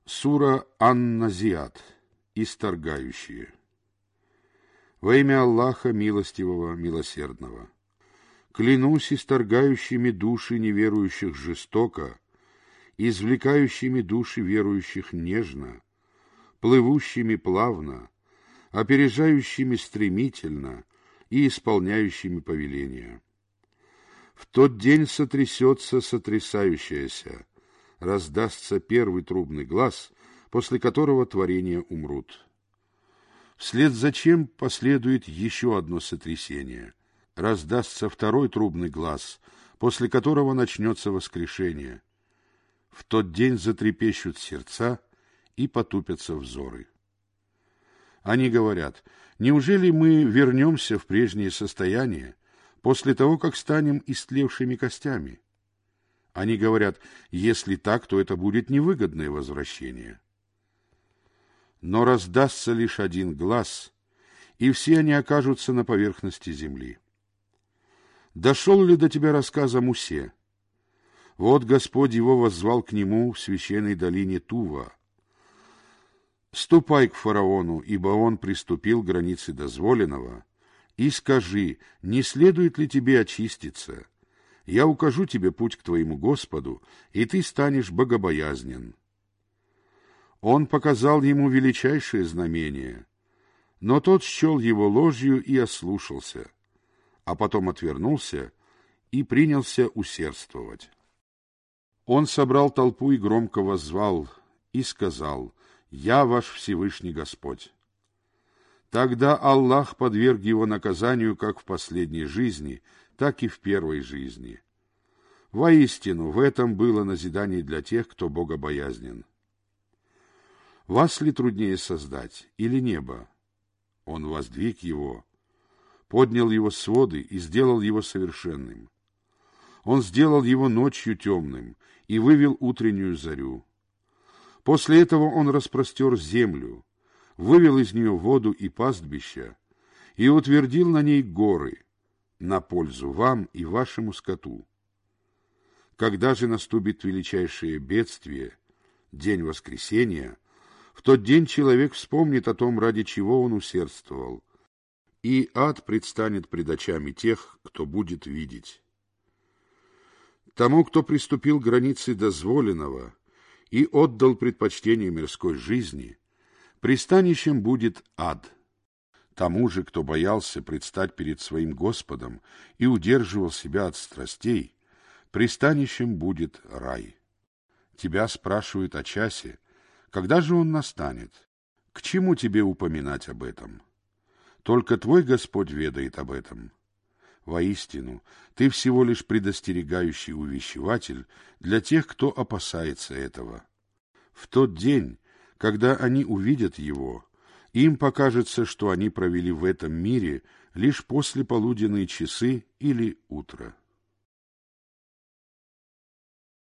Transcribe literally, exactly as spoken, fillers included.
Сура Ан-Назиат. Исторгающие. Во имя Аллаха Милостивого, Милосердного. Клянусь исторгающими души неверующих жестоко, извлекающими души верующих нежно, плывущими плавно, опережающими стремительно и исполняющими повеления. В тот день сотрясется сотрясающаяся, раздастся первый трубный глас, после которого творения умрут. Вслед за чем последует еще одно сотрясение. Раздастся второй трубный глас, после которого начнется воскрешение. В тот день затрепещут сердца и потупятся взоры. Они говорят: неужели мы вернемся в прежнее состояние после того, как станем истлевшими костями? Они говорят: если так, то это будет невыгодное возвращение. Но раздастся лишь один глас, и все они окажутся на поверхности земли. Дошел ли до тебя рассказ о Мусе? Вот Господь его воззвал к нему в священной долине Тува. «Ступай к фараону, ибо он приступил к границе дозволенного, и скажи, не следует ли тебе очиститься? Я укажу тебе путь к твоему Господу, и ты станешь богобоязнен». Он показал ему величайшее знамение, но тот счел его ложью и ослушался, а потом отвернулся и принялся усердствовать. Он собрал толпу и громко воззвал, и сказал: «Я ваш Всевышний Господь». Тогда Аллах подверг его наказанию как в последней жизни, так и в первой жизни. Воистину, в этом было назидание для тех, кто богобоязнен. Вас ли труднее создать, или небо? Он воздвиг его, поднял его своды и сделал его совершенным. Он сделал его ночью темным и вывел утреннюю зарю. После этого он распростер землю, вывел из нее воду и пастбища и утвердил на ней горы, на пользу вам и вашему скоту. Когда же наступит величайшее бедствие, день воскресения, в тот день человек вспомнит о том, ради чего он усердствовал, и ад предстанет пред очами тех, кто будет видеть. Тому, кто приступил к границе дозволенного и отдал предпочтение мирской жизни, пристанищем будет ад. Тому же, кто боялся предстать перед своим Господом и удерживал себя от страстей, пристанищем будет рай. Тебя спрашивают о часе, когда же он настанет? К чему тебе упоминать об этом? Только твой Господь ведает об этом. Воистину, ты всего лишь предостерегающий увещеватель для тех, кто опасается этого. В тот день, когда они увидят его, им покажется, что они провели в этом мире лишь послеполуденные часы или утро.